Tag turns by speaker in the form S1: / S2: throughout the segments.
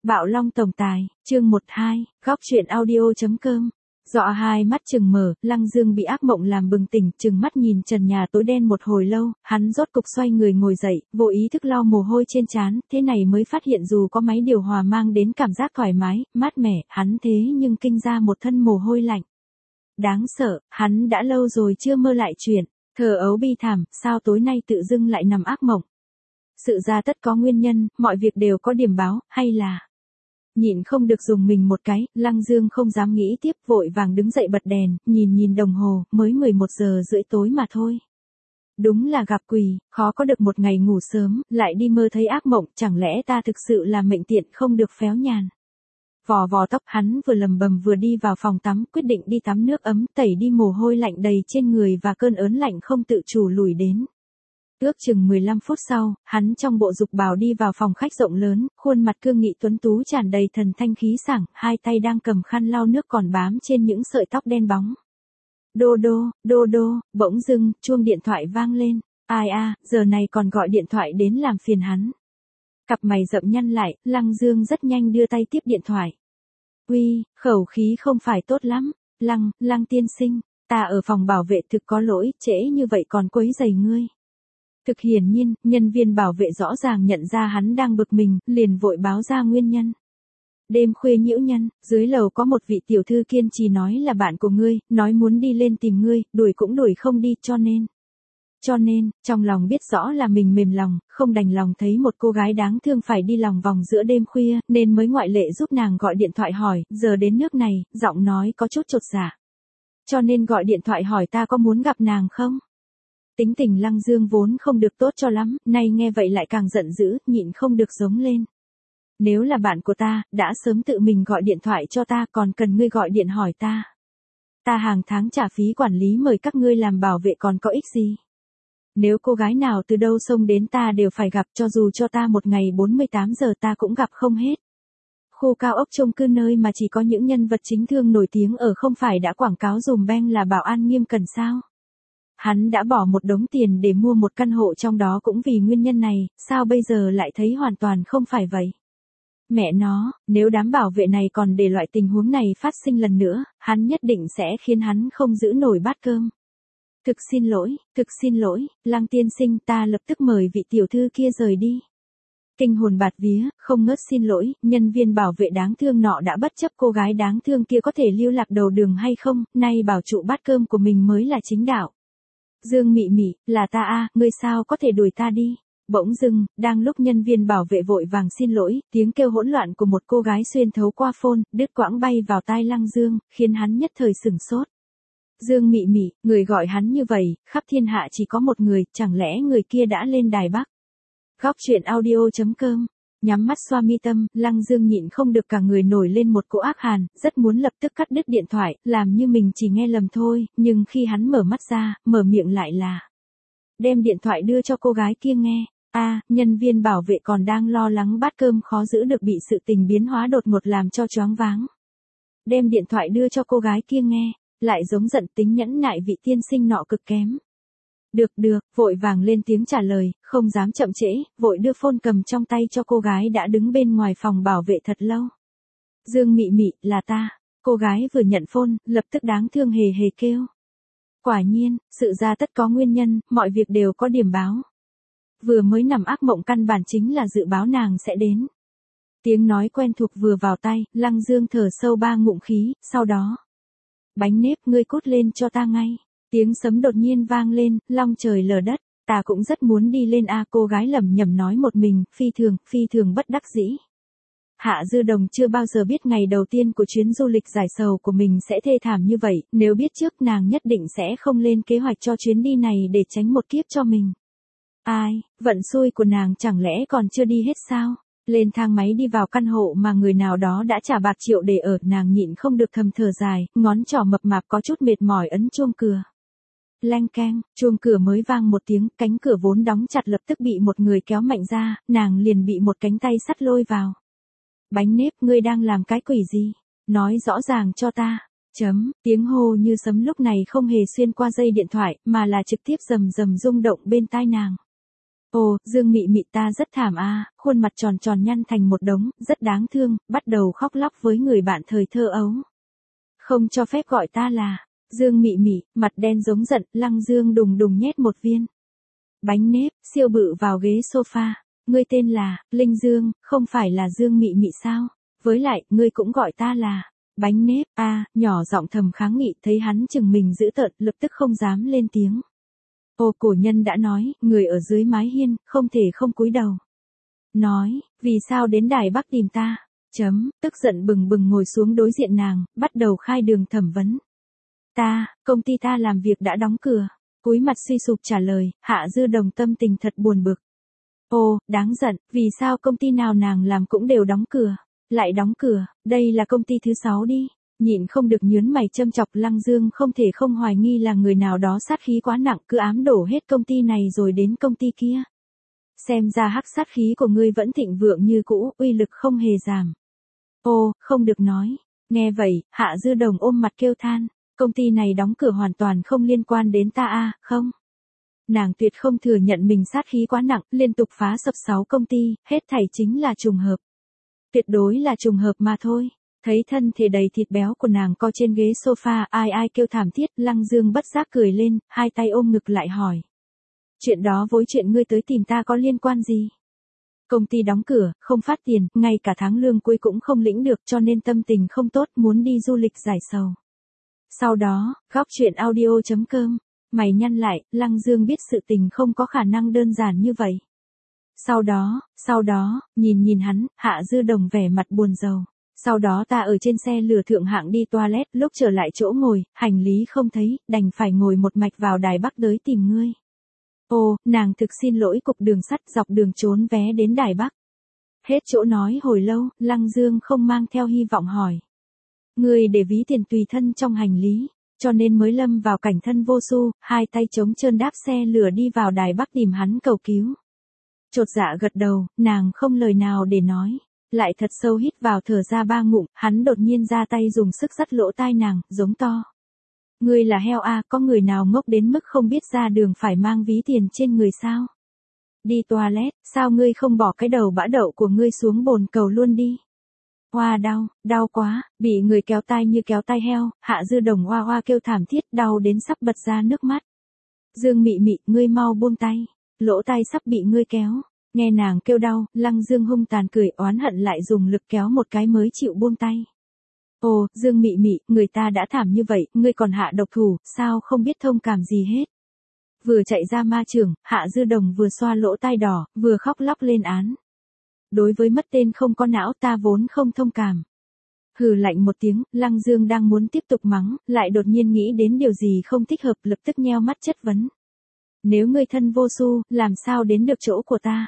S1: Bạo Long tổng tài, chương 12, góc truyện audio.com. Dọa hai mắt trừng mở, Lăng Dương bị ác mộng làm bừng tỉnh, trừng mắt nhìn trần nhà tối đen một hồi lâu, hắn rốt cục xoay người ngồi dậy, vô ý thức lau mồ hôi trên trán, thế này mới phát hiện dù có máy điều hòa mang đến cảm giác thoải mái, mát mẻ, hắn thế nhưng kinh ra một thân mồ hôi lạnh. Đáng sợ, hắn đã lâu rồi chưa mơ lại chuyện, thờ ấu bi thảm, sao tối nay tự dưng lại nằm ác mộng. Sự ra tất có nguyên nhân, mọi việc đều có điểm báo, hay là... Nhịn không được dùng mình một cái, Lăng Dương không dám nghĩ tiếp, vội vàng đứng dậy bật đèn, nhìn đồng hồ, mới 11 giờ rưỡi tối mà thôi. Đúng là gặp quỷ, khó có được một ngày ngủ sớm, lại đi mơ thấy ác mộng, chẳng lẽ ta thực sự là mệnh tiện không được phéo nhàn. Vò vò tóc hắn vừa lầm bầm vừa đi vào phòng tắm, quyết định đi tắm nước ấm, tẩy đi mồ hôi lạnh đầy trên người và cơn ớn lạnh không tự chủ lùi đến. Ước chừng 15 phút sau, hắn trong bộ dục bào đi vào phòng khách rộng lớn, khuôn mặt cương nghị tuấn tú tràn đầy thần thanh khí sảng, hai tay đang cầm khăn lau nước còn bám trên những sợi tóc đen bóng. Đô đô, bỗng dưng, chuông điện thoại vang lên. Ai giờ này còn gọi điện thoại đến làm phiền hắn. Cặp mày rậm nhăn lại, Lăng Dương rất nhanh đưa tay tiếp điện thoại. Uy, khẩu khí không phải tốt lắm. Lăng tiên sinh, ta ở phòng bảo vệ thực có lỗi, trễ như vậy còn quấy rầy ngươi. Thực hiển nhiên, nhân viên bảo vệ rõ ràng nhận ra hắn đang bực mình, liền vội báo ra nguyên nhân. Đêm khuya nhiễu nhân, dưới lầu có một vị tiểu thư kiên trì nói là bạn của ngươi, nói muốn đi lên tìm ngươi, đuổi cũng đuổi không đi, cho nên, trong lòng biết rõ là mình mềm lòng, không đành lòng thấy một cô gái đáng thương phải đi lòng vòng giữa đêm khuya, nên mới ngoại lệ giúp nàng gọi điện thoại hỏi, giờ đến nước này, giọng nói có chút chột dạ. Cho nên gọi điện thoại hỏi ta có muốn gặp nàng không? Tính tình Lăng Dương vốn không được tốt cho lắm, nay nghe vậy lại càng giận dữ, nhịn không được giống lên. Nếu là bạn của ta, đã sớm tự mình gọi điện thoại cho ta, còn cần ngươi gọi điện hỏi ta. Ta hàng tháng trả phí quản lý mời các ngươi làm bảo vệ còn có ích gì. Nếu cô gái nào từ đâu xông đến ta đều phải gặp, cho dù cho ta một ngày 48 giờ ta cũng gặp không hết. Khu cao ốc chung cư nơi mà chỉ có những nhân vật chính thương nổi tiếng ở không phải đã quảng cáo dùm beng là bảo an nghiêm cẩn sao? Hắn đã bỏ một đống tiền để mua một căn hộ trong đó cũng vì nguyên nhân này, sao bây giờ lại thấy hoàn toàn không phải vậy? Mẹ nó, nếu đám bảo vệ này còn để loại tình huống này phát sinh lần nữa, hắn nhất định sẽ khiến hắn không giữ nổi bát cơm. Thực xin lỗi, Lăng tiên sinh, ta lập tức mời vị tiểu thư kia rời đi. Kinh hồn bạt vía, không ngớt xin lỗi, nhân viên bảo vệ đáng thương nọ đã bất chấp cô gái đáng thương kia có thể lưu lạc đầu đường hay không, nay bảo trụ bát cơm của mình mới là chính đạo. Dương Mị Mị, là ta ngươi sao có thể đuổi ta đi? Bỗng dưng, đang lúc nhân viên bảo vệ vội vàng xin lỗi, tiếng kêu hỗn loạn của một cô gái xuyên thấu qua phone, đứt quãng bay vào tai Lăng Dương, khiến hắn nhất thời sửng sốt. Dương Mị Mị, người gọi hắn như vậy, khắp thiên hạ chỉ có một người, chẳng lẽ người kia đã lên đài Bắc? Góc truyện audio.com. Nhắm mắt xoa mi tâm, Lăng Dương nhịn không được cả người nổi lên một cỗ ác hàn, rất muốn lập tức cắt đứt điện thoại, làm như mình chỉ nghe lầm thôi, nhưng khi hắn mở mắt ra, mở miệng lại là đem điện thoại đưa cho cô gái kia nghe. Nhân viên bảo vệ còn đang lo lắng bát cơm khó giữ được bị sự tình biến hóa đột ngột làm cho choáng váng. Đem điện thoại đưa cho cô gái kia nghe, lại giống giận tính nhẫn nại vị tiên sinh nọ cực kém. Được, vội vàng lên tiếng trả lời, không dám chậm trễ, vội đưa phone cầm trong tay cho cô gái đã đứng bên ngoài phòng bảo vệ thật lâu. Dương Mị Mị, là ta. Cô gái vừa nhận phone, lập tức đáng thương hề hề kêu. Quả nhiên, sự ra tất có nguyên nhân, mọi việc đều có điểm báo. Vừa mới nằm ác mộng căn bản chính là dự báo nàng sẽ đến. Tiếng nói quen thuộc vừa vào tay, Lăng Dương thở sâu 3 ngụm khí, sau đó. Bánh nếp, ngươi cút lên cho ta ngay. Tiếng sấm đột nhiên vang lên, long trời lở đất, ta cũng rất muốn đi lên cô gái lẩm nhẩm nói một mình, phi thường bất đắc dĩ. Hạ Dư Đồng chưa bao giờ biết ngày đầu tiên của chuyến du lịch giải sầu của mình sẽ thê thảm như vậy, nếu biết trước nàng nhất định sẽ không lên kế hoạch cho chuyến đi này để tránh một kiếp cho mình. Vận xui của nàng chẳng lẽ còn chưa đi hết sao? Lên thang máy đi vào căn hộ mà người nào đó đã trả bạc triệu để ở, nàng nhịn không được thầm thở dài, ngón trỏ mập mạp có chút mệt mỏi ấn chuông cửa. Leng keng, chuông cửa mới vang một tiếng, cánh cửa vốn đóng chặt lập tức bị một người kéo mạnh ra, nàng liền bị một cánh tay sắt lôi vào. Bánh nếp, ngươi đang làm cái quỷ gì? Nói rõ ràng cho ta. Tiếng hô như sấm lúc này không hề xuyên qua dây điện thoại, mà là trực tiếp rầm rầm rung động bên tai nàng. Ồ, Dương Mị Mị ta rất thảm a, khuôn mặt tròn tròn nhăn thành một đống, rất đáng thương, bắt đầu khóc lóc với người bạn thời thơ ấu. Không cho phép gọi ta là Dương Mị Mị, mặt đen giống giận, Lăng Dương đùng đùng nhét một viên bánh nếp siêu bự vào ghế sofa. Ngươi tên là Linh Dương, không phải là Dương Mị Mị sao? Với lại, ngươi cũng gọi ta là bánh nếp a, nhỏ giọng thầm kháng nghị, thấy hắn chừng mình dữ tợn, lập tức không dám lên tiếng. Ô, cổ nhân đã nói, người ở dưới mái hiên, không thể không cúi đầu. Nói, vì sao đến Đài Bắc tìm ta? Tức giận bừng bừng ngồi xuống đối diện nàng, bắt đầu khai đường thẩm vấn. Công ty ta làm việc đã đóng cửa. Cúi mặt suy sụp trả lời, Hạ Dư Đồng tâm tình thật buồn bực. Ồ, đáng giận, vì sao công ty nào nàng làm cũng đều đóng cửa? Lại đóng cửa, đây là công ty thứ 6 đi. Nhịn không được nhớn mày châm chọc, Lăng Dương không thể không hoài nghi là người nào đó sát khí quá nặng, cứ ám đổ hết công ty này rồi đến công ty kia. Xem ra hắc sát khí của ngươi vẫn thịnh vượng như cũ, uy lực không hề giảm. Ô, không được nói. Nghe vậy, Hạ Dư Đồng ôm mặt kêu than. Công ty này đóng cửa hoàn toàn không liên quan đến ta a, không. Nàng tuyệt không thừa nhận mình sát khí quá nặng, liên tục phá sập 6 công ty, hết thảy chính là trùng hợp. Tuyệt đối là trùng hợp mà thôi. Thấy thân thể đầy thịt béo của nàng co trên ghế sofa, ai kêu thảm thiết, Lăng Dương bất giác cười lên, hai tay ôm ngực lại hỏi. Chuyện đó với chuyện ngươi tới tìm ta có liên quan gì? Công ty đóng cửa, không phát tiền, ngay cả tháng lương cuối cũng không lĩnh được, cho nên tâm tình không tốt, muốn đi du lịch giải sầu. Sau đó, góc chuyện audio.com, mày nhăn lại, Lăng Dương biết sự tình không có khả năng đơn giản như vậy. Sau đó, nhìn hắn, Hạ Dư Đồng vẻ mặt buồn rầu. Sau đó ta ở trên xe lửa thượng hạng đi toilet, lúc trở lại chỗ ngồi, hành lý không thấy, đành phải ngồi một mạch vào Đài Bắc tới tìm ngươi. Ồ, nàng thực xin lỗi cục đường sắt, dọc đường trốn vé đến Đài Bắc. Hết chỗ nói hồi lâu, Lăng Dương không mang theo hy vọng hỏi. Ngươi để ví tiền tùy thân trong hành lý, cho nên mới lâm vào cảnh thân vô su, hai tay trống trơn đáp xe lửa đi vào Đài Bắc tìm hắn cầu cứu. Chột dạ gật đầu, nàng không lời nào để nói. Lại thật sâu hít vào thở ra 3 ngụm, hắn đột nhiên ra tay dùng sức dắt lỗ tai nàng, giống to. Ngươi là heo a, có người nào ngốc đến mức không biết ra đường phải mang ví tiền trên người sao? Đi toilet, sao ngươi không bỏ cái đầu bã đậu của ngươi xuống bồn cầu luôn đi? Hoa đau quá, bị người kéo tai như kéo tai heo, Hạ Dư Đồng hoa kêu thảm thiết, đau đến sắp bật ra nước mắt. Dương Mị Mị, ngươi mau buông tay, lỗ tai sắp bị ngươi kéo. Nghe nàng kêu đau, Lăng Dương hung tàn cười, oán hận lại dùng lực kéo một cái mới chịu buông tay. Ồ, Dương Mị Mị, người ta đã thảm như vậy, ngươi còn hạ độc thủ, sao không biết thông cảm gì hết. Vừa chạy ra ma trường, Hạ Dư Đồng vừa xoa lỗ tai đỏ, vừa khóc lóc lên án. Đối với mất tên không có não ta vốn không thông cảm. Hừ lạnh một tiếng, Lăng Dương đang muốn tiếp tục mắng, lại đột nhiên nghĩ đến điều gì không thích hợp, lập tức nheo mắt chất vấn. Nếu ngươi thân vô su, làm sao đến được chỗ của ta?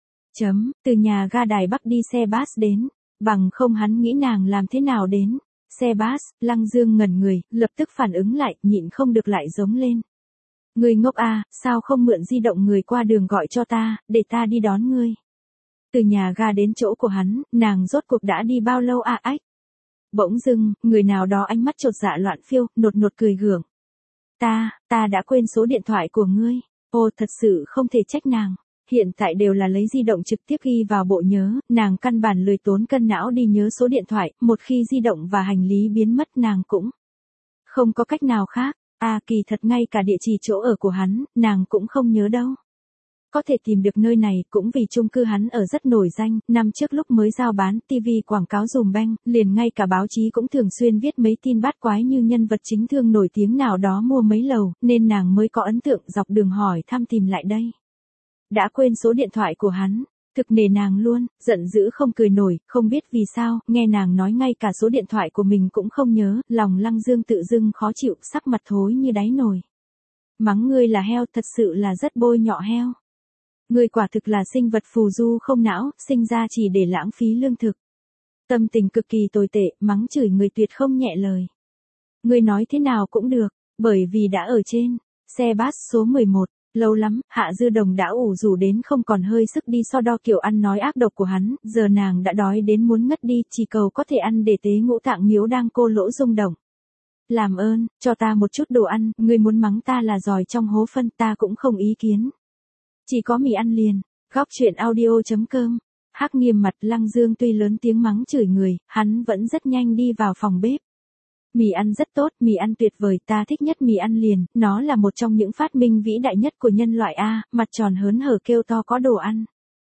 S1: Từ nhà ga Đài Bắc đi xe bus đến, bằng không hắn nghĩ nàng làm thế nào đến. Xe bus, Lăng Dương ngẩn người, lập tức phản ứng lại, nhịn không được lại giống lên. Ngươi ngốc a, sao không mượn di động người qua đường gọi cho ta, để ta đi đón ngươi. Từ nhà ga đến chỗ của hắn, nàng rốt cuộc đã đi bao lâu a ách. Bỗng dưng, người nào đó ánh mắt chột dạ loạn phiêu, nột cười gượng. Ta đã quên số điện thoại của ngươi. Ô, thật sự không thể trách nàng. Hiện tại đều là lấy di động trực tiếp ghi vào bộ nhớ, nàng căn bản lười tốn cân não đi nhớ số điện thoại, một khi di động và hành lý biến mất nàng cũng không có cách nào khác. Kỳ thật ngay cả địa chỉ chỗ ở của hắn, nàng cũng không nhớ đâu. Có thể tìm được nơi này cũng vì chung cư hắn ở rất nổi danh, năm trước lúc mới giao bán TV quảng cáo dùm beng, liền ngay cả báo chí cũng thường xuyên viết mấy tin bát quái như nhân vật chính thương nổi tiếng nào đó mua mấy lầu, nên nàng mới có ấn tượng dọc đường hỏi thăm tìm lại đây. Đã quên số điện thoại của hắn, thực nể nàng luôn, giận dữ không cười nổi, không biết vì sao, nghe nàng nói ngay cả số điện thoại của mình cũng không nhớ, lòng Lăng Dương tự dưng khó chịu, sắc mặt thối như đáy nồi. Mắng ngươi là heo, thật sự là rất bôi nhọ heo. Ngươi quả thực là sinh vật phù du không não, sinh ra chỉ để lãng phí lương thực. Tâm tình cực kỳ tồi tệ, mắng chửi người tuyệt không nhẹ lời. Ngươi nói thế nào cũng được, bởi vì đã ở trên xe bus số 11. Lâu lắm, Hạ Dư Đồng đã ủ rũ đến không còn hơi sức đi so đo kiểu ăn nói ác độc của hắn, giờ nàng đã đói đến muốn ngất đi, chỉ cầu có thể ăn để tế ngũ tạng miếu đang cô lỗ rung động. Làm ơn, cho ta một chút đồ ăn, ngươi muốn mắng ta là giòi trong hố phân ta cũng không ý kiến. Chỉ có mì ăn liền. Góc chuyện audio.com. Hắc nghiêm mặt Lăng Dương tuy lớn tiếng mắng chửi người, hắn vẫn rất nhanh đi vào phòng bếp. Mì ăn rất tốt, mì ăn tuyệt vời, ta thích nhất mì ăn liền, nó là một trong những phát minh vĩ đại nhất của nhân loại a, mặt tròn hớn hở kêu to có đồ ăn.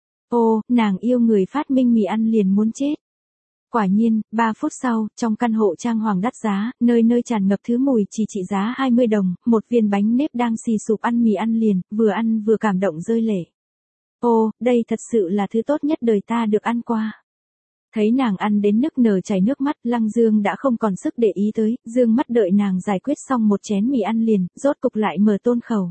S1: Ô, nàng yêu người phát minh mì ăn liền muốn chết. Quả nhiên, 3 phút sau, trong căn hộ trang hoàng đắt giá, nơi nơi tràn ngập thứ mùi chỉ trị giá 20 đồng, một viên bánh nếp đang xì sụp ăn mì ăn liền, vừa vừa cảm động rơi lệ. Ô, đây thật sự là thứ tốt nhất đời ta được ăn qua. Thấy nàng ăn đến nức nở chảy nước mắt, Lăng Dương đã không còn sức để ý tới, dương mắt đợi nàng giải quyết xong một chén mì ăn liền, rốt cục lại mở tôn khẩu.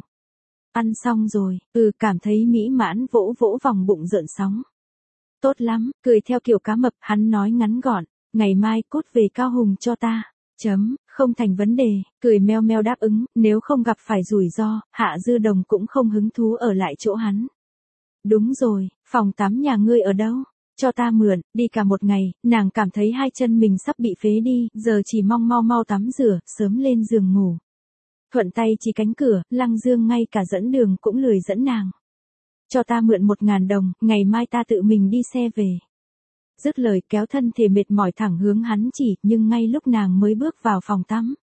S1: Ăn xong rồi, cảm thấy mỹ mãn vỗ vỗ vòng bụng rợn sóng. Tốt lắm, cười theo kiểu cá mập, hắn nói ngắn gọn, ngày mai cút về Cao Hùng cho ta. Không thành vấn đề, cười meo meo đáp ứng, nếu không gặp phải rủi ro, Hạ Dư Đồng cũng không hứng thú ở lại chỗ hắn. Đúng rồi, phòng tắm nhà ngươi ở đâu? Cho ta mượn, đi cả một ngày, nàng cảm thấy hai chân mình sắp bị phế đi, giờ chỉ mong mau tắm rửa, sớm lên giường ngủ. Thuận tay chỉ cánh cửa, Lăng Dương ngay cả dẫn đường cũng lười dẫn nàng. Cho ta mượn 1.000 đồng, ngày mai ta tự mình đi xe về. Dứt lời kéo thân thể mệt mỏi thẳng hướng hắn chỉ, nhưng ngay lúc nàng mới bước vào phòng tắm.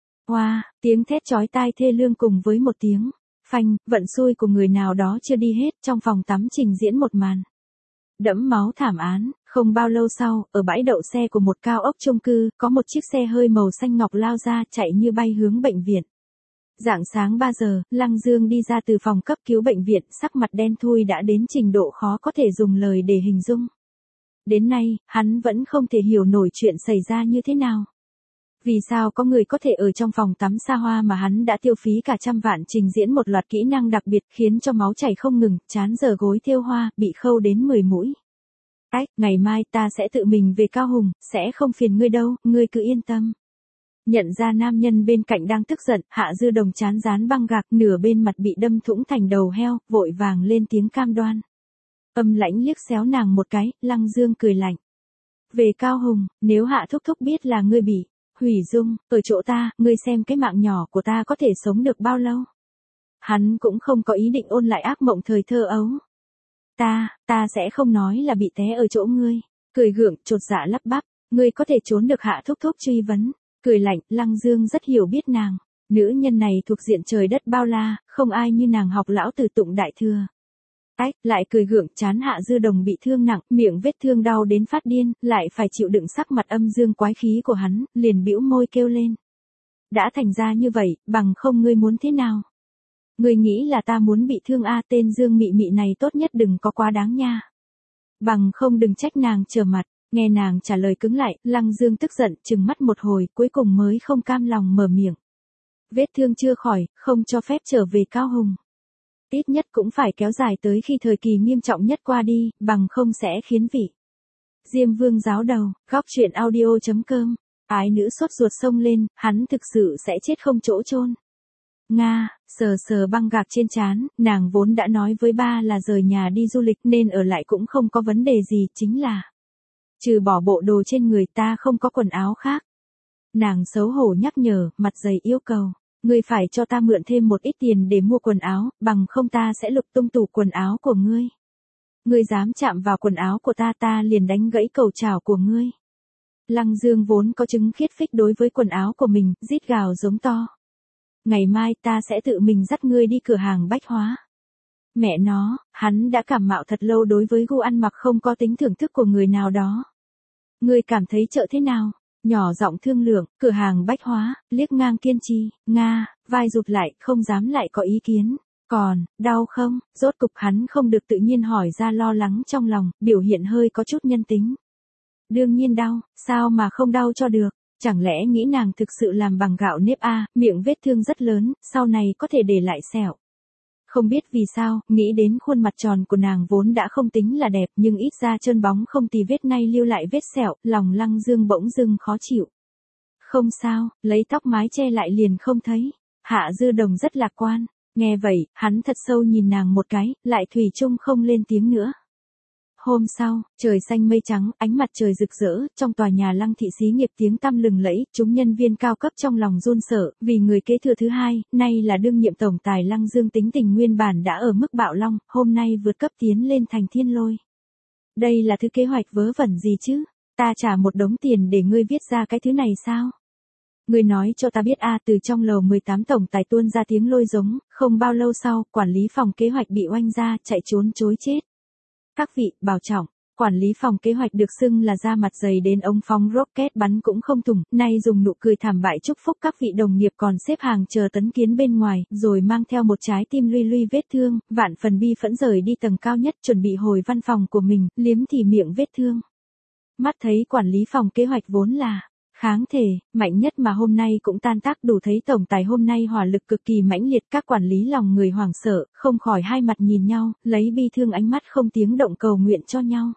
S1: Oa, tiếng thét chói tai thê lương cùng với một tiếng phanh, vận xui của người nào đó chưa đi hết, trong phòng tắm trình diễn một màn đẫm máu thảm án. Không bao lâu sau, ở bãi đậu xe của một cao ốc chung cư, có một chiếc xe hơi màu xanh ngọc lao ra, chạy như bay hướng bệnh viện. Rạng sáng 3 giờ, Lăng Dương đi ra từ phòng cấp cứu bệnh viện, sắc mặt đen thui đã đến trình độ khó có thể dùng lời để hình dung. Đến nay, hắn vẫn không thể hiểu nổi chuyện xảy ra như thế nào. Vì sao có người có thể ở trong phòng tắm xa hoa mà hắn đã tiêu phí cả trăm vạn trình diễn một loạt kỹ năng đặc biệt khiến cho máu chảy không ngừng, trán giờ gối thêu hoa, bị khâu đến 10 mũi. Ngày mai ta sẽ tự mình về Cao Hùng, sẽ không phiền ngươi đâu, ngươi cứ yên tâm. Nhận ra nam nhân bên cạnh đang tức giận, Hạ Dư Đồng chán dán băng gạc, nửa bên mặt bị đâm thủng thành đầu heo, vội vàng lên tiếng cam đoan. Âm lãnh liếc xéo nàng một cái, Lăng Dương cười lạnh. Về Cao Hùng, nếu Hạ Thúc Thúc biết là ngươi bị hủy dung, ở chỗ ta, ngươi xem cái mạng nhỏ của ta có thể sống được bao lâu. Hắn cũng không có ý định ôn lại ác mộng thời thơ ấu. Ta sẽ không nói là bị té ở chỗ ngươi. Cười gượng, chột dạ lắp bắp, ngươi có thể trốn được Hạ Thúc Thúc truy vấn. Cười lạnh, Lăng Dương rất hiểu biết nàng. Nữ nhân này thuộc diện trời đất bao la, không ai như nàng học lão tử tụng đại thừa. Lại cười gượng, chán Hạ Dư Đồng bị thương nặng, miệng vết thương đau đến phát điên, lại phải chịu đựng sắc mặt âm dương quái khí của hắn, liền bĩu môi kêu lên. Đã thành ra như vậy, bằng không ngươi muốn thế nào? Ngươi nghĩ là ta muốn bị thương tên Dương Mị Mị này tốt nhất đừng có quá đáng nha. Bằng không đừng trách nàng trở mặt, nghe nàng trả lời cứng lại, Lăng Dương tức giận, trừng mắt một hồi, cuối cùng mới không cam lòng mở miệng. Vết thương chưa khỏi, không cho phép trở về Cao Hùng. Ít nhất cũng phải kéo dài tới khi thời kỳ nghiêm trọng nhất qua đi, bằng không sẽ khiến vị Diêm Vương giáo đầu. Góc chuyện audio.com. Ái nữ sốt ruột xông lên, hắn thực sự sẽ chết không chỗ chôn. Nga, sờ băng gạc trên trán, nàng vốn đã nói với ba là rời nhà đi du lịch nên ở lại cũng không có vấn đề gì, chính là trừ bỏ bộ đồ trên người ta không có quần áo khác. Nàng xấu hổ nhắc nhở, mặt dày yêu cầu. Ngươi phải cho ta mượn thêm một ít tiền để mua quần áo, bằng không ta sẽ lục tung tủ quần áo của ngươi. Ngươi dám chạm vào quần áo của ta liền đánh gãy cầu chảo của ngươi. Lăng Dương vốn có chứng khiết phích đối với quần áo của mình, rít gào giống to. Ngày mai ta sẽ tự mình dắt ngươi đi cửa hàng bách hóa. Mẹ nó, hắn đã cảm mạo thật lâu đối với gu ăn mặc không có tính thưởng thức của người nào đó. Ngươi cảm thấy chợ thế nào? Nhỏ giọng thương lượng, cửa hàng bách hóa, liếc ngang Kiên Trì, Nga, vai rụt lại, không dám lại có ý kiến. Còn, đau không? Rốt cục hắn không được tự nhiên hỏi ra lo lắng trong lòng, biểu hiện hơi có chút nhân tính. Đương nhiên đau, sao mà không đau cho được? Chẳng lẽ nghĩ nàng thực sự làm bằng gạo nếp miệng vết thương rất lớn, sau này có thể để lại sẹo. Không biết vì sao, nghĩ đến khuôn mặt tròn của nàng vốn đã không tính là đẹp nhưng ít ra trơn bóng không tì vết nay lưu lại vết sẹo, lòng Lăng Dương bỗng dưng khó chịu. Không sao, lấy tóc mái che lại liền không thấy. Hạ Dư Đồng rất lạc quan, nghe vậy, hắn thật sâu nhìn nàng một cái, lại thủy chung không lên tiếng nữa. Hôm sau, trời xanh mây trắng, ánh mặt trời rực rỡ, trong tòa nhà Lăng thị xí nghiệp tiếng tăm lừng lẫy, chúng nhân viên cao cấp trong lòng run sợ, vì người kế thừa thứ hai, nay là đương nhiệm tổng tài Lăng Dương tính tình nguyên bản đã ở mức bạo long, hôm nay vượt cấp tiến lên thành thiên lôi. Đây là thứ kế hoạch vớ vẩn gì chứ? Ta trả một đống tiền để ngươi viết ra cái thứ này sao? Ngươi nói cho ta biết từ trong lầu 18 tổng tài tuôn ra tiếng lôi giống, không bao lâu sau, quản lý phòng kế hoạch bị oanh ra, chạy trốn chối chết. Các vị, bảo trọng, quản lý phòng kế hoạch được xưng là da mặt dày đến ống phóng rocket bắn cũng không thủng, nay dùng nụ cười thảm bại chúc phúc các vị đồng nghiệp còn xếp hàng chờ tấn kiến bên ngoài, rồi mang theo một trái tim luy luy vết thương, vạn phần bi phẫn rời đi tầng cao nhất chuẩn bị hồi văn phòng của mình, liếm thì miệng vết thương. Mắt thấy quản lý phòng kế hoạch vốn là kháng thể, mạnh nhất mà hôm nay cũng tan tác, đủ thấy tổng tài hôm nay hỏa lực cực kỳ mãnh liệt, các quản lý lòng người hoảng sợ, không khỏi hai mặt nhìn nhau, lấy bi thương ánh mắt không tiếng động cầu nguyện cho nhau.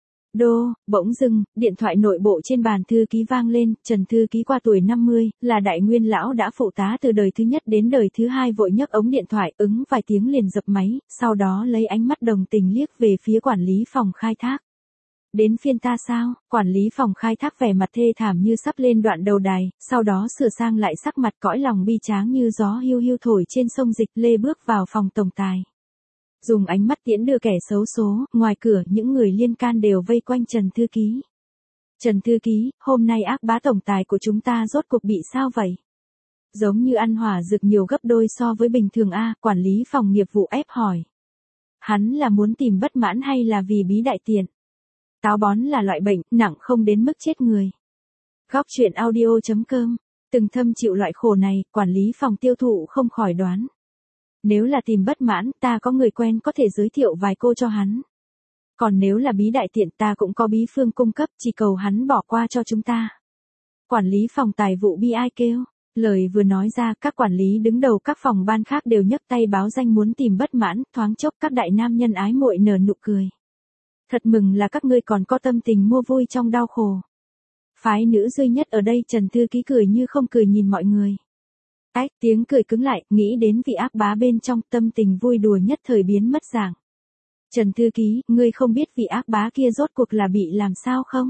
S1: Bỗng dưng, điện thoại nội bộ trên bàn thư ký vang lên, Trần thư ký qua tuổi 50, là đại nguyên lão đã phụ tá từ đời thứ nhất đến đời thứ hai vội nhấc ống điện thoại, ứng vài tiếng liền dập máy, sau đó lấy ánh mắt đồng tình liếc về phía quản lý phòng khai thác. Đến phiên ta sao? Quản lý phòng khai thác vẻ mặt thê thảm như sắp lên đoạn đầu đài, sau đó sửa sang lại sắc mặt cõi lòng bi tráng như gió hiu hiu thổi trên sông Dịch Lê bước vào phòng tổng tài. Dùng ánh mắt tiễn đưa kẻ xấu số, ngoài cửa những người liên can đều vây quanh Trần thư ký. Trần thư ký, hôm nay ác bá tổng tài của chúng ta rốt cuộc bị sao vậy? Giống như ăn hỏa rực nhiều gấp đôi so với bình thường quản lý phòng nghiệp vụ ép hỏi. Hắn là muốn tìm bất mãn hay là vì bí đại tiện? Táo bón là loại bệnh, nặng không đến mức chết người. Góc truyện audio.com, từng thâm chịu loại khổ này, quản lý phòng tiêu thụ không khỏi đoán. Nếu là tìm bất mãn, ta có người quen có thể giới thiệu vài cô cho hắn. Còn nếu là bí đại tiện ta cũng có bí phương cung cấp, chỉ cầu hắn bỏ qua cho chúng ta. Quản lý phòng tài vụ bi ai kêu. Lời vừa nói ra, các quản lý đứng đầu các phòng ban khác đều nhấc tay báo danh muốn tìm bất mãn, thoáng chốc các đại nam nhân ái muội nở nụ cười. Thật mừng là các ngươi còn có tâm tình mua vui trong đau khổ. Phái nữ duy nhất ở đây Trần thư ký cười như không cười nhìn mọi người. Tiếng cười cứng lại, nghĩ đến vị ác bá bên trong, tâm tình vui đùa nhất thời biến mất dạng. Trần thư ký, ngươi không biết vị ác bá kia rốt cuộc là bị làm sao không?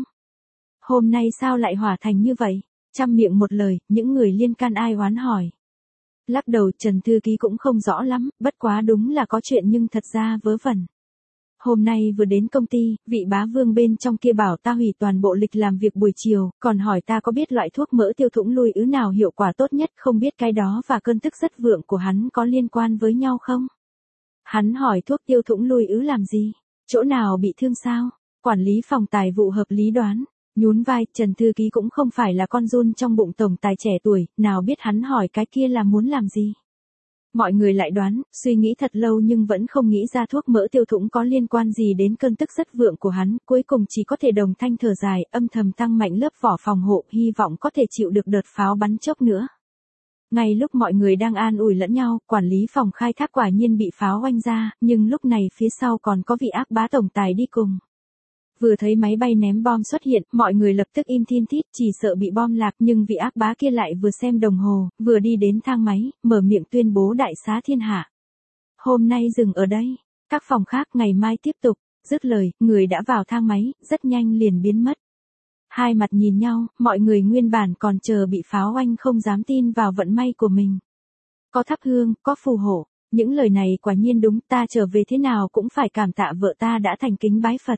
S1: Hôm nay sao lại hỏa thành như vậy? Trăm miệng một lời, những người liên can ai oán hỏi. Lắc đầu Trần thư ký cũng không rõ lắm, bất quá đúng là có chuyện nhưng thật ra vớ vẩn. Hôm nay vừa đến công ty, vị bá vương bên trong kia bảo ta hủy toàn bộ lịch làm việc buổi chiều, còn hỏi ta có biết loại thuốc mỡ tiêu thủng lui ứ nào hiệu quả tốt nhất, không biết cái đó và cơn tức rất vượng của hắn có liên quan với nhau không? Hắn hỏi thuốc tiêu thủng lui ứ làm gì? Chỗ nào bị thương sao? Quản lý phòng tài vụ hợp lý đoán. Nhún vai, Trần thư ký cũng không phải là con giun trong bụng tổng tài trẻ tuổi, nào biết hắn hỏi cái kia là muốn làm gì? Mọi người lại đoán, suy nghĩ thật lâu nhưng vẫn không nghĩ ra thuốc mỡ tiêu thủng có liên quan gì đến cơn tức rất vượng của hắn, cuối cùng chỉ có thể đồng thanh thở dài, âm thầm tăng mạnh lớp vỏ phòng hộ, hy vọng có thể chịu được đợt pháo bắn chốc nữa. Ngay lúc mọi người đang an ủi lẫn nhau, quản lý phòng khai thác quả nhiên bị pháo oanh ra, nhưng lúc này phía sau còn có vị ác bá tổng tài đi cùng. Vừa thấy máy bay ném bom xuất hiện, mọi người lập tức im thiên thít, chỉ sợ bị bom lạc, nhưng vị ác bá kia lại vừa xem đồng hồ, vừa đi đến thang máy, mở miệng tuyên bố đại xá thiên hạ. Hôm nay dừng ở đây, các phòng khác ngày mai tiếp tục, dứt lời, người đã vào thang máy, rất nhanh liền biến mất. Hai mặt nhìn nhau, mọi người nguyên bản còn chờ bị pháo oanh không dám tin vào vận may của mình. Có thắp hương, có phù hộ, những lời này quả nhiên đúng, ta trở về thế nào cũng phải cảm tạ vợ ta đã thành kính bái Phật.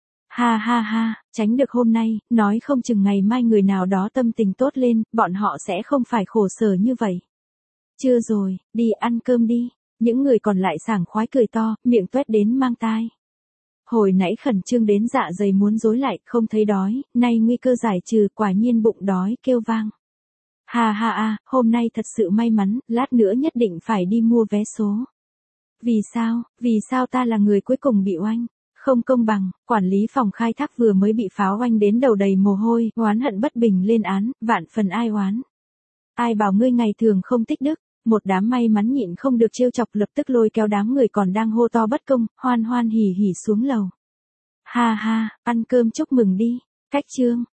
S1: Ha ha ha, tránh được hôm nay, nói không chừng ngày mai người nào đó tâm tình tốt lên, bọn họ sẽ không phải khổ sở như vậy. Chưa rồi, đi ăn cơm đi, những người còn lại sảng khoái cười to, miệng tuét đến mang tai. Hồi nãy khẩn trương đến dạ dày muốn rối lại, không thấy đói, nay nguy cơ giải trừ, quả nhiên bụng đói kêu vang. Ha ha hôm nay thật sự may mắn, lát nữa nhất định phải đi mua vé số. Vì sao ta là người cuối cùng bị oanh? Không công bằng, quản lý phòng khai thác vừa mới bị pháo oanh đến đầu đầy mồ hôi, oán hận bất bình lên án, vạn phần ai oán. Ai bảo ngươi ngày thường không tích đức, một đám may mắn nhịn không được trêu chọc lập tức lôi kéo đám người còn đang hô to bất công, hoan hoan hỉ hỉ xuống lầu. Ha ha, ăn cơm chúc mừng đi, cách chương.